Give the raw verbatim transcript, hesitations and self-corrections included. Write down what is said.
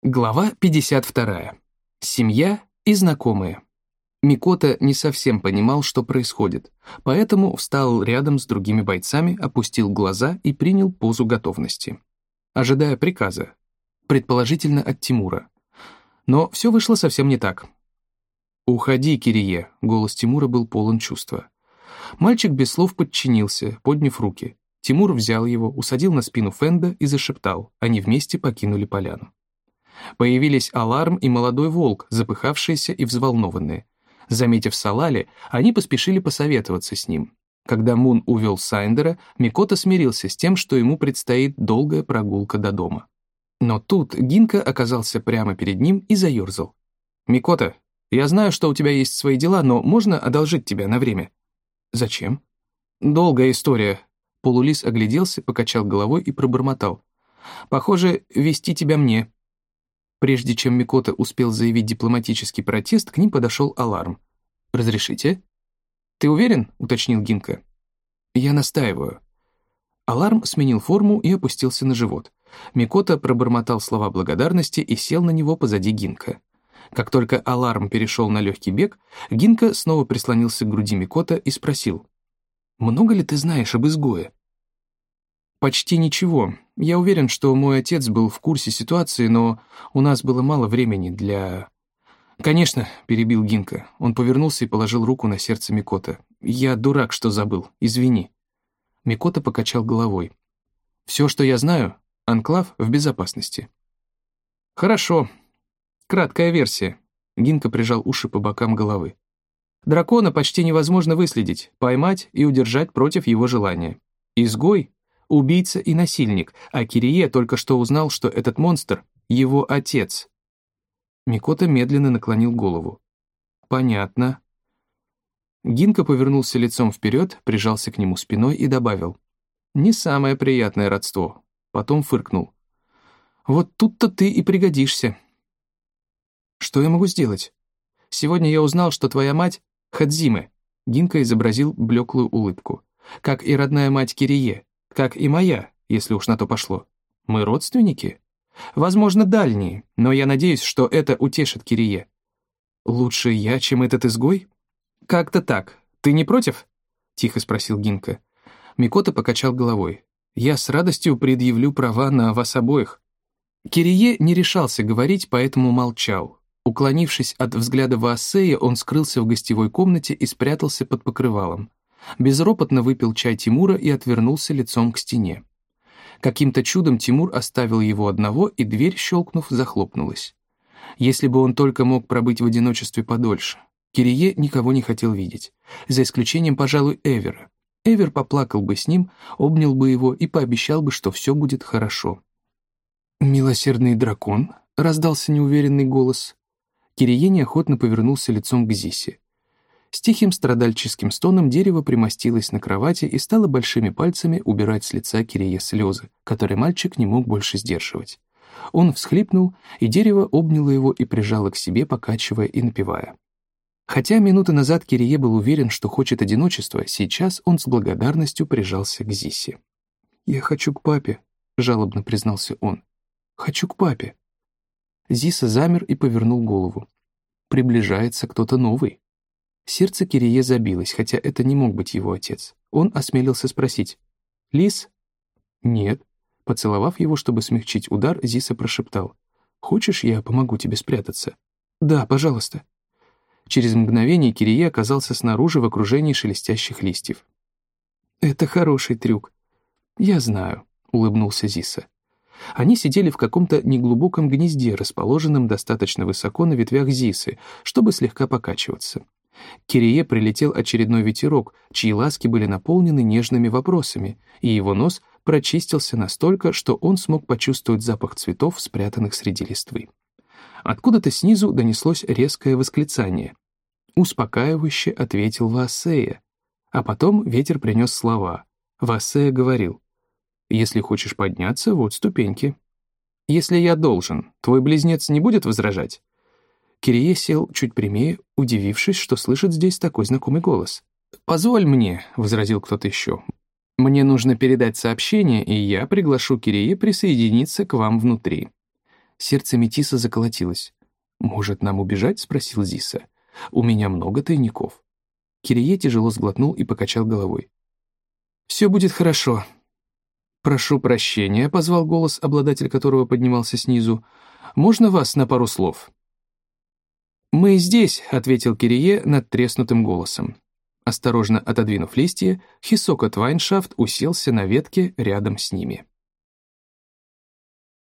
Глава пятьдесят вторая. Семья и знакомые. Микото не совсем понимал, что происходит, поэтому встал рядом с другими бойцами, опустил глаза и принял позу готовности, ожидая приказа, предположительно от Тимура. Но все вышло совсем не так. «Уходи, Кирие», — голос Тимура был полон чувства. Мальчик без слов подчинился, подняв руки. Тимур взял его, усадил на спину Фенда и зашептал. Они вместе покинули поляну. Появились Аларм и молодой волк, запыхавшиеся и взволнованные. Заметив Салали, они поспешили посоветоваться с ним. Когда Мун увел Сайндера, Микото смирился с тем, что ему предстоит долгая прогулка до дома. Но тут Гинка оказался прямо перед ним и заерзал. «Микото, я знаю, что у тебя есть свои дела, но можно одолжить тебя на время?» «Зачем?» «Долгая история». Полулис огляделся, покачал головой и пробормотал. «Похоже, вести тебя мне». Прежде чем Микото успел заявить дипломатический протест, к ним подошел Аларм. «Разрешите?» «Ты уверен?» — уточнил Гинка. «Я настаиваю». Аларм сменил форму и опустился на живот. Микото пробормотал слова благодарности и сел на него позади Гинка. Как только Аларм перешел на легкий бег, Гинка снова прислонился к груди Микото и спросил. «Много ли ты знаешь об изгое?» «Почти ничего. Я уверен, что мой отец был в курсе ситуации, но у нас было мало времени для...» «Конечно», — перебил Гинка. Он повернулся и положил руку на сердце Микото. «Я дурак, что забыл. Извини». Микото покачал головой. «Все, что я знаю, анклав в безопасности». «Хорошо. Краткая версия». Гинка прижал уши по бокам головы. «Дракона почти невозможно выследить, поймать и удержать против его желания. Изгой — убийца и насильник, а Кирие только что узнал, что этот монстр — его отец». Микото медленно наклонил голову. «Понятно». Гинка повернулся лицом вперед, прижался к нему спиной и добавил. «Не самое приятное родство». Потом фыркнул. «Вот тут-то ты и пригодишься». «Что я могу сделать? Сегодня я узнал, что твоя мать — Хадзиме». Гинка изобразил блеклую улыбку. «Как и родная мать Кирие. Как и моя, если уж на то пошло. Мы родственники? Возможно, дальние, но я надеюсь, что это утешит Кирие. Лучше я, чем этот изгой? Как-то так. Ты не против? Тихо спросил Гинка. Микото покачал головой. Я с радостью предъявлю права на вас обоих. Кирие не решался говорить, поэтому молчал. Уклонившись от взгляда Ваасея, он скрылся в гостевой комнате и спрятался под покрывалом. Безропотно выпил чай Тимура и отвернулся лицом к стене. Каким-то чудом Тимур оставил его одного, и дверь, щелкнув, захлопнулась. Если бы он только мог пробыть в одиночестве подольше. Кирие никого не хотел видеть, за исключением, пожалуй, Эвера. Эвер поплакал бы с ним, обнял бы его и пообещал бы, что все будет хорошо. «Милосердный дракон», — раздался неуверенный голос. Кирие неохотно повернулся лицом к Зисе. С тихим страдальческим стоном дерево примостилось на кровати и стало большими пальцами убирать с лица Кирие слезы, которые мальчик не мог больше сдерживать. Он всхлипнул, и дерево обняло его и прижало к себе, покачивая и напевая. Хотя минуту назад Кирие был уверен, что хочет одиночества, сейчас он с благодарностью прижался к Зисе. «Я хочу к папе», — жалобно признался он. «Хочу к папе». Зиса замер и повернул голову. Приближается кто-то новый. Сердце Кирие забилось, хотя это не мог быть его отец. Он осмелился спросить. «Лис?» «Нет». Поцеловав его, чтобы смягчить удар, Зиса прошептал. «Хочешь, я помогу тебе спрятаться?» «Да, пожалуйста». Через мгновение Кирие оказался снаружи в окружении шелестящих листьев. «Это хороший трюк». «Я знаю», — улыбнулся Зиса. Они сидели в каком-то неглубоком гнезде, расположенном достаточно высоко на ветвях Зисы, чтобы слегка покачиваться. К Кирие прилетел очередной ветерок, чьи ласки были наполнены нежными вопросами, и его нос прочистился настолько, что он смог почувствовать запах цветов, спрятанных среди листвы. Откуда-то снизу донеслось резкое восклицание. Успокаивающе ответил Ваасея. А потом ветер принес слова. Ваасея говорил: «Если хочешь подняться, вот ступеньки». «Если я должен, твой близнец не будет возражать?» Кирие сел чуть прямее, удивившись, что слышит здесь такой знакомый голос. «Позволь мне», — возразил кто-то еще. «Мне нужно передать сообщение, и я приглашу Кирие присоединиться к вам внутри». Сердце Метиса заколотилось. «Может, нам убежать?» — спросил Зиса. «У меня много тайников». Кирие тяжело сглотнул и покачал головой. «Все будет хорошо». «Прошу прощения», — позвал голос, обладатель которого поднимался снизу. «Можно вас на пару слов?» «Мы здесь», — ответил Кирие надтреснутым голосом. Осторожно отодвинув листья, Хисока Твайншафт уселся на ветке рядом с ними.